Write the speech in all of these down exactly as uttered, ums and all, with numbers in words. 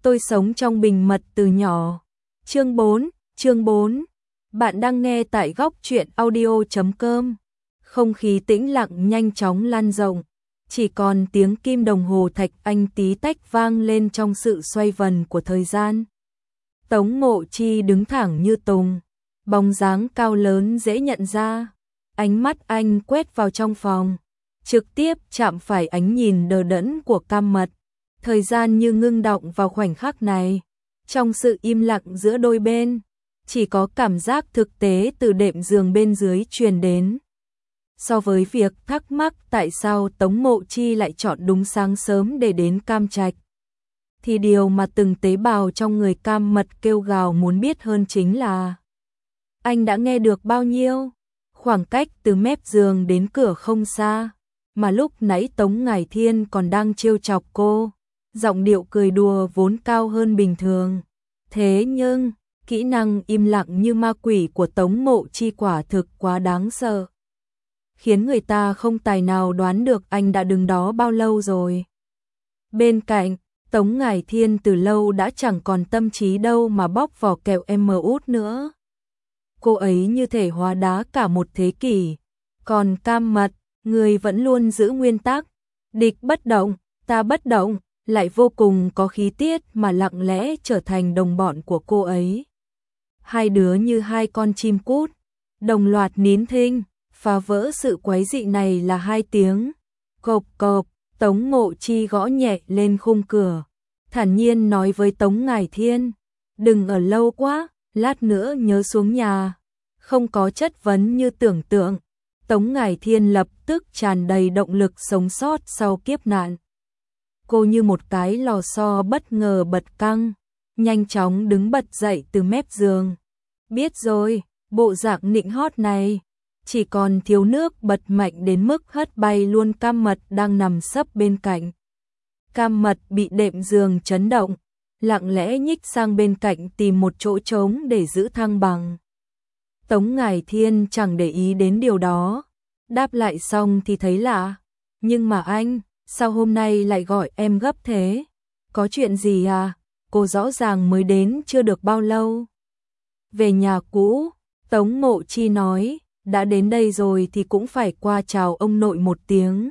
Tôi sống trong bình mật từ nhỏ. Chương bốn, chương bốn. Bạn đang nghe tại góc truyện audio chấm com. Không khí tĩnh lặng nhanh chóng lan rộng, chỉ còn tiếng kim đồng hồ thạch anh tí tách vang lên trong sự xoay vần của thời gian. Tống Mộ Chi đứng thẳng như tùng, bóng dáng cao lớn dễ nhận ra. Ánh mắt anh quét vào trong phòng, trực tiếp chạm phải ánh nhìn đờ đẫn của Cam Mật. Thời gian như ngưng đọng vào khoảnh khắc này. Trong sự im lặng giữa đôi bên, chỉ có cảm giác thực tế từ đệm giường bên dưới truyền đến. So với việc thắc mắc tại sao Tống Mộ Chi lại chọn đúng sáng sớm để đến Cam Trạch, thì điều mà từng tế bào trong người Cam Mật kêu gào muốn biết hơn chính là anh đã nghe được bao nhiêu. Khoảng cách từ mép giường đến cửa không xa, mà lúc nãy Tống Ngải Thiên còn đang trêu chọc cô, giọng điệu cười đùa vốn cao hơn bình thường. Thế nhưng, kỹ năng im lặng như ma quỷ của Tống Mộ Chi quả thực quá đáng sợ, khiến người ta không tài nào đoán được anh đã đứng đó bao lâu rồi. Bên cạnh, Tống Ngải Thiên từ lâu đã chẳng còn tâm trí đâu mà bóc vỏ kẹo em út nữa. Cô ấy như thể hóa đá cả một thế kỷ. Còn Cam Mật, người vẫn luôn giữ nguyên tắc, địch bất động, ta bất động, lại vô cùng có khí tiết mà lặng lẽ trở thành đồng bọn của cô ấy. Hai đứa như hai con chim cút, đồng loạt nín thinh, phá vỡ sự quái dị này là hai tiếng cộp cộp. Tống Mộ Chi gõ nhẹ lên khung cửa, thản nhiên nói với Tống Ngải Thiên, đừng ở lâu quá, lát nữa nhớ xuống nhà. Không có chất vấn như tưởng tượng, Tống Ngải Thiên lập tức tràn đầy động lực sống sót sau kiếp nạn. Cô như một cái lò xo bất ngờ bật căng, nhanh chóng đứng bật dậy từ mép giường. Biết rồi, bộ dạng nịnh hót này, chỉ còn thiếu nước bật mạnh đến mức hất bay luôn Cam Mật đang nằm sấp bên cạnh. Cam Mật bị đệm giường chấn động, lặng lẽ nhích sang bên cạnh tìm một chỗ trống để giữ thăng bằng. Tống Ngải Thiên chẳng để ý đến điều đó, đáp lại xong thì thấy lạ. Nhưng mà anh, sao hôm nay lại gọi em gấp thế? Có chuyện gì à? Cô rõ ràng mới đến chưa được bao lâu. Về nhà cũ, Tống Mộ Chi nói, đã đến đây rồi thì cũng phải qua chào ông nội một tiếng.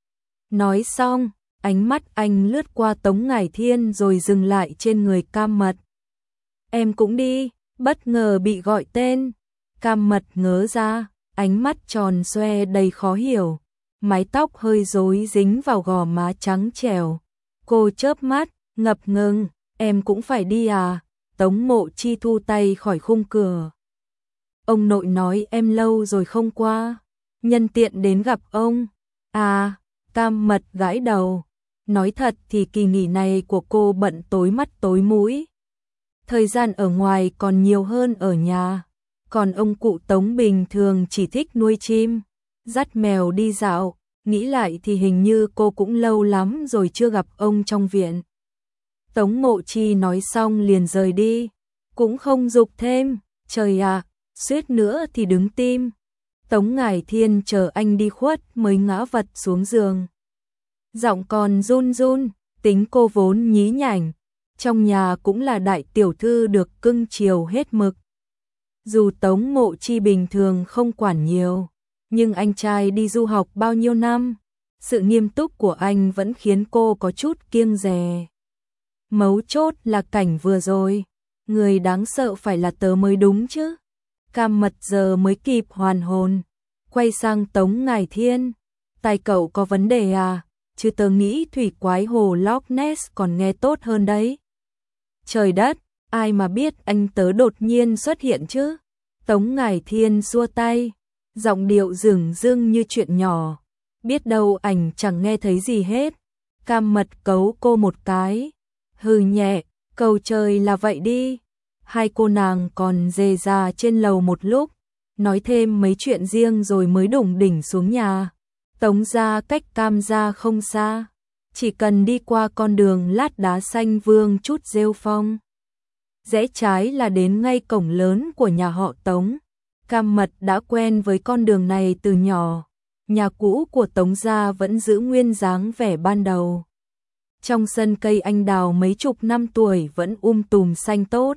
Nói xong, ánh mắt anh lướt qua Tống Ngải Thiên rồi dừng lại trên người Cam Mật. Em cũng đi, bất ngờ bị gọi tên. Cam Mật ngớ ra, ánh mắt tròn xoe đầy khó hiểu, mái tóc hơi rối dính vào gò má trắng trẻo. Cô chớp mắt, ngập ngừng, em cũng phải đi à? Tống Mộ Chi thu tay khỏi khung cửa. Ông nội nói em lâu rồi không qua, nhân tiện đến gặp ông. À, Cam Mật gãi đầu. Nói thật thì kỳ nghỉ này của cô bận tối mắt tối mũi. Thời gian ở ngoài còn nhiều hơn ở nhà. Còn ông cụ Tống bình thường chỉ thích nuôi chim, dắt mèo đi dạo. Nghĩ lại thì hình như cô cũng lâu lắm rồi chưa gặp ông trong viện. Tống Mộ Chi nói xong liền rời đi, cũng không giục thêm. Trời ạ, à, suýt nữa thì đứng tim. Tống Ngải Thiên chờ anh đi khuất mới ngã vật xuống giường. Giọng còn run run, tính cô vốn nhí nhảnh, trong nhà cũng là đại tiểu thư được cưng chiều hết mực. Dù Tống Mộ Chi bình thường không quản nhiều, nhưng anh trai đi du học bao nhiêu năm, sự nghiêm túc của anh vẫn khiến cô có chút kiêng dè. Mấu chốt là cảnh vừa rồi, người đáng sợ phải là tớ mới đúng chứ. Cam Mật giờ mới kịp hoàn hồn, quay sang Tống Ngải Thiên, tai cậu có vấn đề à? Chứ tớ nghĩ thủy quái hồ Loch Ness còn nghe tốt hơn đấy. Trời đất, ai mà biết anh tớ đột nhiên xuất hiện chứ? Tống Ngải Thiên xua tay, giọng điệu dửng dưng như chuyện nhỏ. Biết đâu ảnh chẳng nghe thấy gì hết. Cam Mật cấu cô một cái, hừ nhẹ, cầu trời là vậy đi. Hai cô nàng còn dề ra trên lầu một lúc, nói thêm mấy chuyện riêng rồi mới đủng đỉnh xuống nhà. Tống gia cách Cam gia không xa, chỉ cần đi qua con đường lát đá xanh vương chút rêu phong, rẽ trái là đến ngay cổng lớn của nhà họ Tống. Cam Mật đã quen với con đường này từ nhỏ, nhà cũ của Tống gia vẫn giữ nguyên dáng vẻ ban đầu. Trong sân cây anh đào mấy chục năm tuổi vẫn um tùm xanh tốt.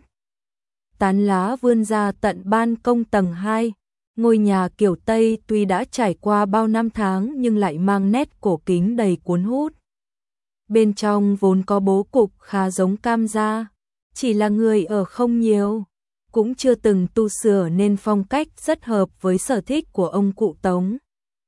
Tán lá vươn ra tận ban công tầng hai. Ngôi nhà kiểu Tây tuy đã trải qua bao năm tháng nhưng lại mang nét cổ kính đầy cuốn hút. Bên trong vốn có bố cục khá giống Cam gia, chỉ là người ở không nhiều, cũng chưa từng tu sửa nên phong cách rất hợp với sở thích của ông cụ Tống.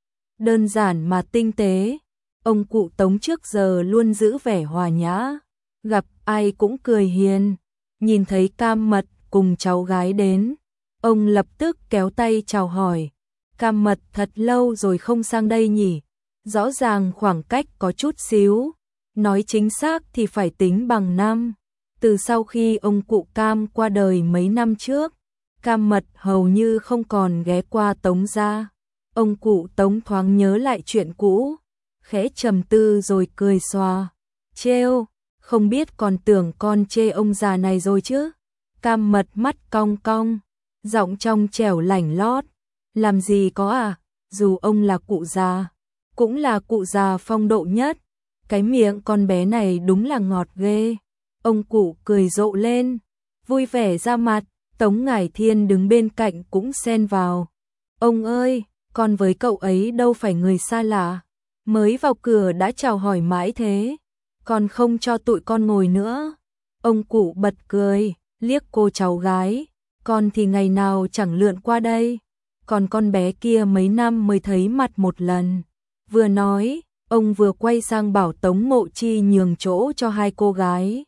Đơn giản mà tinh tế, ông cụ Tống trước giờ luôn giữ vẻ hòa nhã, gặp ai cũng cười hiền. Nhìn thấy Cam Mật cùng cháu gái đến, ông lập tức kéo tay chào hỏi. Cam Mật thật lâu rồi không sang đây nhỉ, rõ ràng khoảng cách có chút xíu, nói chính xác thì phải tính bằng năm. Từ sau khi ông cụ Cam qua đời mấy năm trước, Cam Mật hầu như không còn ghé qua Tống gia. Ông cụ Tống thoáng nhớ lại chuyện cũ, khẽ trầm tư rồi cười xòa. Trêu, không biết còn tưởng con chê ông già này rồi chứ. Cam Mật mắt cong cong, giọng trong trẻo lảnh lót. Làm gì có à, dù ông là cụ già, cũng là cụ già phong độ nhất. Cái miệng con bé này đúng là ngọt ghê. Ông cụ cười rộ lên, vui vẻ ra mặt. Tống Ngải Thiên đứng bên cạnh cũng xen vào. Ông ơi, con với cậu ấy đâu phải người xa lạ, mới vào cửa đã chào hỏi mãi thế, còn không cho tụi con ngồi nữa. Ông cụ bật cười, liếc cô cháu gái, con thì ngày nào chẳng lượn qua đây, còn con bé kia mấy năm mới thấy mặt một lần. Vừa nói, ông vừa quay sang bảo Tống Mộ Chi nhường chỗ cho hai cô gái.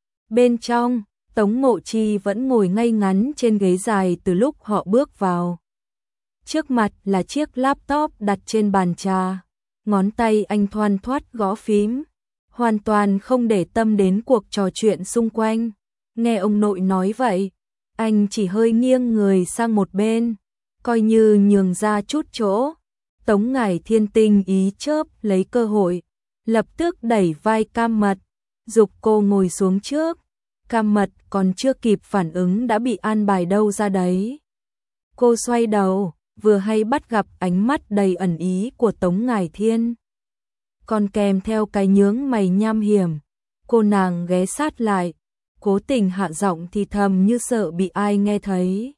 Bên trong, Tống Mộ Chi vẫn ngồi ngay ngắn trên ghế dài từ lúc họ bước vào. Trước mặt là chiếc laptop đặt trên bàn trà, ngón tay anh thoăn thoắt gõ phím, hoàn toàn không để tâm đến cuộc trò chuyện xung quanh. Nghe ông nội nói vậy, anh chỉ hơi nghiêng người sang một bên, coi như nhường ra chút chỗ. Tống Ngải Thiên tinh ý chớp lấy cơ hội, lập tức đẩy vai Cam Mật, giục cô ngồi xuống trước. Cam Mật còn chưa kịp phản ứng đã bị an bài đâu ra đấy. Cô xoay đầu, vừa hay bắt gặp ánh mắt đầy ẩn ý của Tống Ngải Thiên, còn kèm theo cái nhướng mày nham hiểm. Cô nàng ghé sát lại, cố tình hạ giọng thì thầm như sợ bị ai nghe thấy.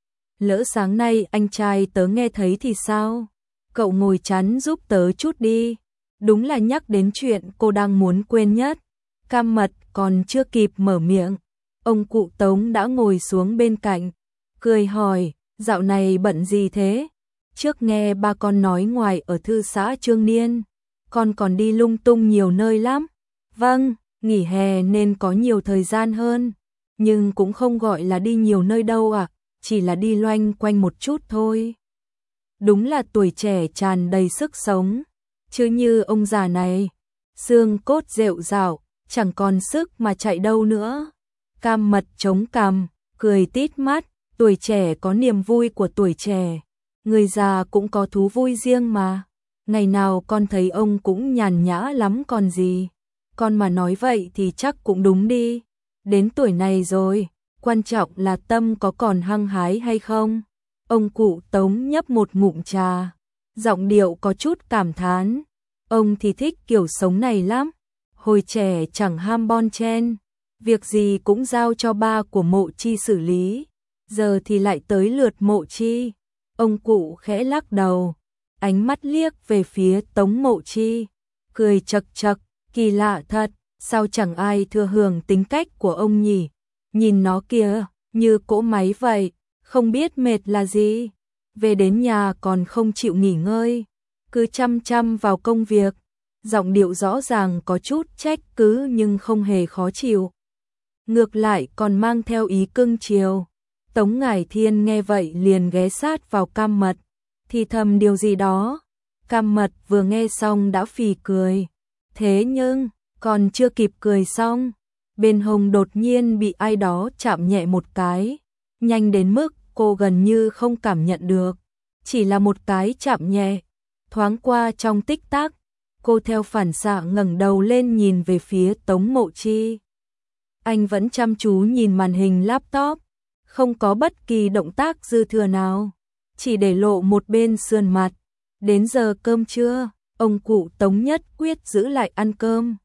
Lỡ sáng nay anh trai tớ nghe thấy thì sao? Cậu ngồi chắn giúp tớ chút đi. Đúng là nhắc đến chuyện cô đang muốn quên nhất. Cam Mật còn chưa kịp mở miệng, ông cụ Tống đã ngồi xuống bên cạnh, cười hỏi, dạo này bận gì thế? Trước nghe ba con nói ngoài ở thư xã Trương Niên, con còn đi lung tung nhiều nơi lắm. Vâng, nghỉ hè nên có nhiều thời gian hơn, nhưng cũng không gọi là đi nhiều nơi đâu ạ, à, chỉ là đi loanh quanh một chút thôi. Đúng là tuổi trẻ tràn đầy sức sống, chứ như ông già này, xương cốt rệu rạo, chẳng còn sức mà chạy đâu nữa. Cam Mật chống cằm, cười tít mắt, tuổi trẻ có niềm vui của tuổi trẻ, người già cũng có thú vui riêng mà. Ngày nào con thấy ông cũng nhàn nhã lắm còn gì. Con mà nói vậy thì chắc cũng đúng đi. Đến tuổi này rồi, quan trọng là tâm có còn hăng hái hay không. Ông cụ Tống nhấp một ngụm trà, giọng điệu có chút cảm thán. Ông thì thích kiểu sống này lắm. Hồi trẻ chẳng ham bon chen, việc gì cũng giao cho ba của Mộ Chi xử lý, giờ thì lại tới lượt Mộ Chi. Ông cụ khẽ lắc đầu, ánh mắt liếc về phía Tống Mộ Chi, cười chật chật, kỳ lạ thật, sao chẳng ai thừa hưởng tính cách của ông nhỉ? Nhìn nó kìa, như cỗ máy vậy, không biết mệt là gì, về đến nhà còn không chịu nghỉ ngơi, cứ chăm chăm vào công việc. Giọng điệu rõ ràng có chút trách cứ nhưng không hề khó chịu, ngược lại còn mang theo ý cưng chiều. Tống Ngải Thiên nghe vậy liền ghé sát vào Cam Mật, thì thầm điều gì đó. Cam Mật vừa nghe xong đã phì cười, thế nhưng còn chưa kịp cười xong, bên hông đột nhiên bị ai đó chạm nhẹ một cái, nhanh đến mức cô gần như không cảm nhận được, chỉ là một cái chạm nhẹ, thoáng qua trong tích tắc. Cô theo phản xạ ngẩng đầu lên nhìn về phía Tống Mộ Chi. Anh vẫn chăm chú nhìn màn hình laptop, không có bất kỳ động tác dư thừa nào, chỉ để lộ một bên sườn mặt. Đến giờ cơm trưa, ông cụ Tống nhất quyết giữ lại ăn cơm.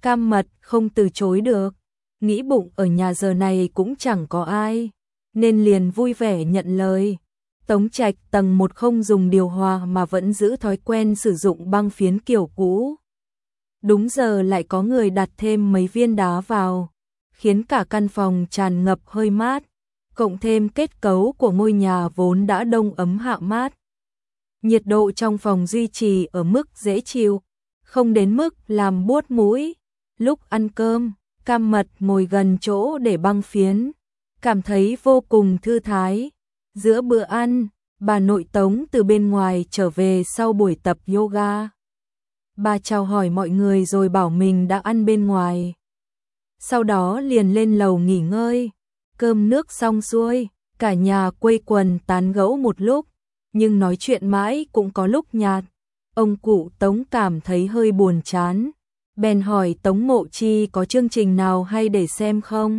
Cam Mật không từ chối được, nghĩ bụng ở nhà giờ này cũng chẳng có ai, nên liền vui vẻ nhận lời. Tống Trạch tầng một không dùng điều hòa mà vẫn giữ thói quen sử dụng băng phiến kiểu cũ. Đúng giờ lại có người đặt thêm mấy viên đá vào, khiến cả căn phòng tràn ngập hơi mát, cộng thêm kết cấu của ngôi nhà vốn đã đông ấm hạ mát. Nhiệt độ trong phòng duy trì ở mức dễ chịu, không đến mức làm buốt mũi. Lúc ăn cơm, Cam Mật ngồi gần chỗ để băng phiến, cảm thấy vô cùng thư thái. Giữa bữa ăn, bà nội Tống từ bên ngoài trở về sau buổi tập yoga. Bà chào hỏi mọi người rồi bảo mình đã ăn bên ngoài. Sau đó liền lên lầu nghỉ ngơi. Cơm nước xong xuôi, cả nhà quây quần tán gẫu một lúc, nhưng nói chuyện mãi cũng có lúc nhạt. Ông cụ Tống cảm thấy hơi buồn chán, bèn hỏi Tống Mộ Chi có chương trình nào hay để xem không.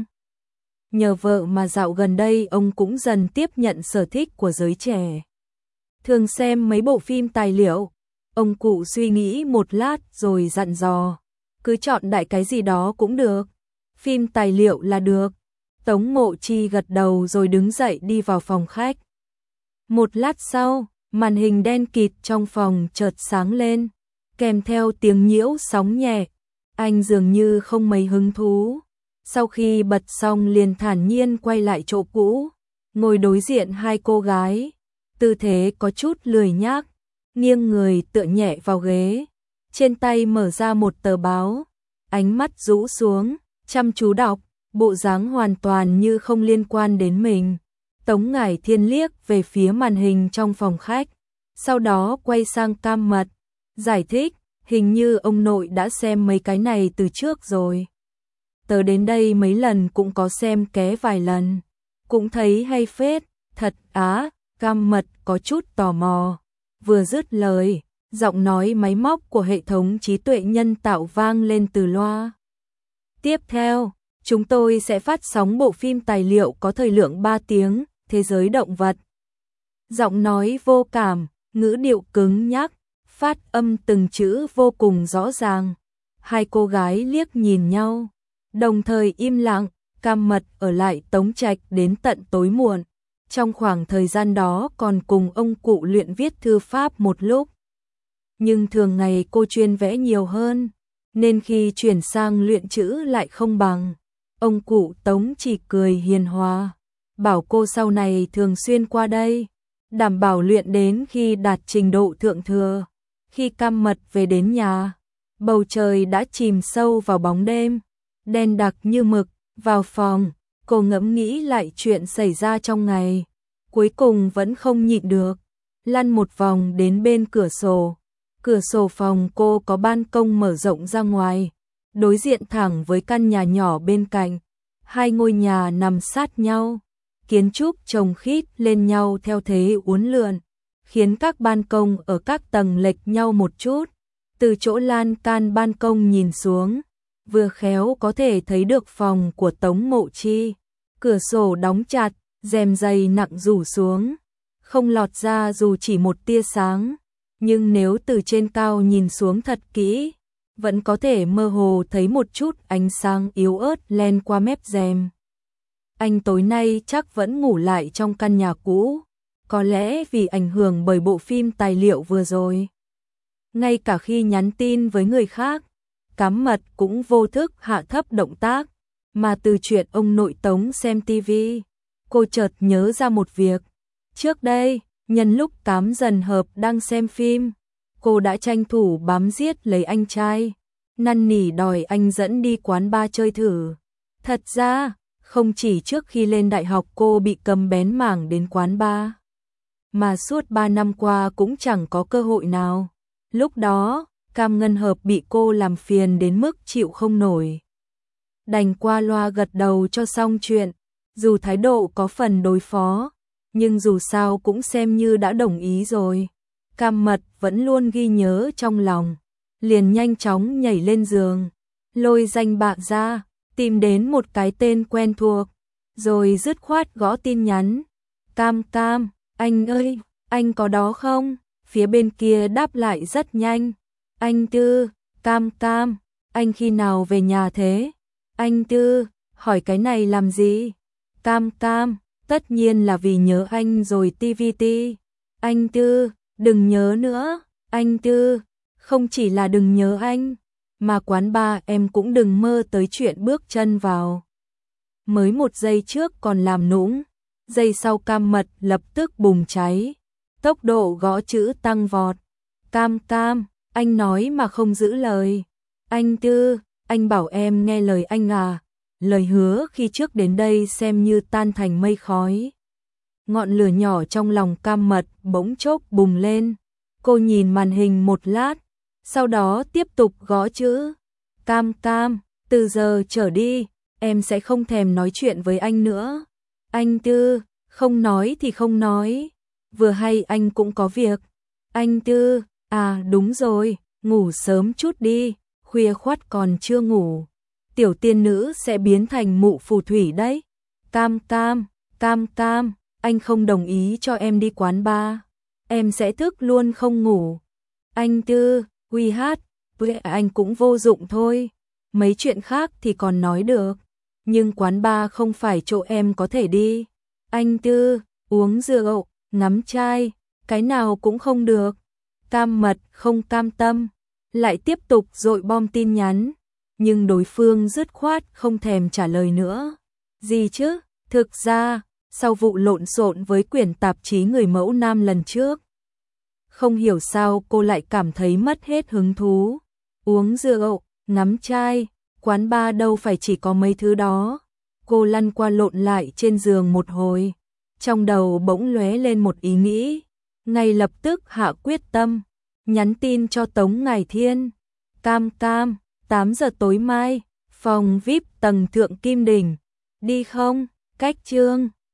Nhờ vợ mà dạo gần đây ông cũng dần tiếp nhận sở thích của giới trẻ, thường xem mấy bộ phim tài liệu. Ông cụ suy nghĩ một lát rồi dặn dò, cứ chọn đại cái gì đó cũng được, phim tài liệu là được. Tống Mộ Chi gật đầu rồi đứng dậy đi vào phòng khách. Một lát sau, màn hình đen kịt trong phòng chợt sáng lên, kèm theo tiếng nhiễu sóng nhẹ. Anh dường như không mấy hứng thú. Sau khi bật xong liền thản nhiên quay lại chỗ cũ, ngồi đối diện hai cô gái, tư thế có chút lười nhác, nghiêng người tựa nhẹ vào ghế, trên tay mở ra một tờ báo, ánh mắt rũ xuống, chăm chú đọc, bộ dáng hoàn toàn như không liên quan đến mình. Tống Ngải Thiên liếc về phía màn hình trong phòng khách, sau đó quay sang Cam Mật, giải thích, hình như ông nội đã xem mấy cái này từ trước rồi. Tớ đến đây mấy lần cũng có xem ké vài lần, cũng thấy hay phết. Thật á? Cam Mật có chút tò mò. Vừa dứt lời, giọng nói máy móc của hệ thống trí tuệ nhân tạo vang lên từ loa. Tiếp theo, chúng tôi sẽ phát sóng bộ phim tài liệu có thời lượng ba tiếng, Thế giới động vật. Giọng nói vô cảm, ngữ điệu cứng nhắc, phát âm từng chữ vô cùng rõ ràng. Hai cô gái liếc nhìn nhau, đồng thời im lặng. Cam Mật ở lại Tống Trạch đến tận tối muộn. Trong khoảng thời gian đó còn cùng ông cụ luyện viết thư pháp một lúc. Nhưng thường ngày cô chuyên vẽ nhiều hơn, nên khi chuyển sang luyện chữ lại không bằng. Ông cụ Tống chỉ cười hiền hòa, bảo cô sau này thường xuyên qua đây, đảm bảo luyện đến khi đạt trình độ thượng thừa. Khi Cam Mật về đến nhà, bầu trời đã chìm sâu vào bóng đêm, đen đặc như mực. Vào phòng, cô ngẫm nghĩ lại chuyện xảy ra trong ngày, cuối cùng vẫn không nhịn được, lăn một vòng đến bên cửa sổ. Cửa sổ phòng cô có ban công mở rộng ra ngoài, đối diện thẳng với căn nhà nhỏ bên cạnh. Hai ngôi nhà nằm sát nhau, kiến trúc chồng khít lên nhau theo thế uốn lượn, khiến các ban công ở các tầng lệch nhau một chút. Từ chỗ lan can ban công nhìn xuống, vừa khéo có thể thấy được phòng của Tống Mộ Chi. Cửa sổ đóng chặt, rèm dày nặng rủ xuống, không lọt ra dù chỉ một tia sáng, nhưng nếu từ trên cao nhìn xuống thật kỹ, vẫn có thể mơ hồ thấy một chút ánh sáng yếu ớt len qua mép rèm. Anh tối nay chắc vẫn ngủ lại trong căn nhà cũ, có lẽ vì ảnh hưởng bởi bộ phim tài liệu vừa rồi. Ngay cả khi nhắn tin với người khác, Cam Mật cũng vô thức hạ thấp động tác, mà từ chuyện ông nội Tống xem tivi, cô chợt nhớ ra một việc. Trước đây, nhân lúc Cám Dần Hợp đang xem phim, cô đã tranh thủ bám giết lấy anh trai, năn nỉ đòi anh dẫn đi quán bar chơi thử. Thật ra, không chỉ trước khi lên đại học cô bị cầm bén mảng đến quán bar, mà suốt ba năm qua cũng chẳng có cơ hội nào. Lúc đó, Cam Ngân Hợp bị cô làm phiền đến mức chịu không nổi, đành qua loa gật đầu cho xong chuyện. Dù thái độ có phần đối phó, nhưng dù sao cũng xem như đã đồng ý rồi. Cam Mật vẫn luôn ghi nhớ trong lòng, liền nhanh chóng nhảy lên giường, lôi danh bạ ra, tìm đến một cái tên quen thuộc, rồi dứt khoát gõ tin nhắn. Cam Cam, anh ơi, anh có đó không? Phía bên kia đáp lại rất nhanh. Anh Tư, Cam Cam, anh khi nào về nhà thế? Anh Tư, hỏi cái này làm gì? Cam Cam, tất nhiên là vì nhớ anh rồi ti vi ti. Anh Tư, đừng nhớ nữa. Anh Tư, không chỉ là đừng nhớ anh, mà quán bar em cũng đừng mơ tới chuyện bước chân vào. Mới một giây trước còn làm nũng, giây sau Cam Mật lập tức bùng cháy, tốc độ gõ chữ tăng vọt. Cam Cam, anh nói mà không giữ lời. Anh Tư, anh bảo em nghe lời anh à, lời hứa khi trước đến đây xem như tan thành mây khói. Ngọn lửa nhỏ trong lòng Cam Mật bỗng chốc bùng lên, cô nhìn màn hình một lát, sau đó tiếp tục gõ chữ. Cam Cam, từ giờ trở đi, em sẽ không thèm nói chuyện với anh nữa. Anh Tư, không nói thì không nói, vừa hay anh cũng có việc. Anh Tư, à đúng rồi, ngủ sớm chút đi, khuya khoắt còn chưa ngủ, tiểu tiên nữ sẽ biến thành mụ phù thủy đấy. Cam Cam, Cam Cam, anh không đồng ý cho em đi quán bar, em sẽ thức luôn không ngủ. Anh Tư, quy hát, với anh cũng vô dụng thôi, mấy chuyện khác thì còn nói được, nhưng quán bar không phải chỗ em có thể đi. Anh Tư, uống rượu, ngắm trai, cái nào cũng không được. Cam Mật không cam tâm, lại tiếp tục dội bom tin nhắn, nhưng đối phương dứt khoát không thèm trả lời nữa. Gì chứ, thực ra, sau vụ lộn xộn với quyển tạp chí người mẫu nam lần trước, không hiểu sao cô lại cảm thấy mất hết hứng thú. Uống rượu, ngắm trai, quán bar đâu phải chỉ có mấy thứ đó. Cô lăn qua lộn lại trên giường một hồi, trong đầu bỗng lóe lên một ý nghĩ, ngay lập tức hạ quyết tâm, nhắn tin cho Tống Ngải Thiên. Cam Cam, tám giờ tối mai, phòng vi ai pi tầng thượng Kim Đỉnh, đi không? Cách Trương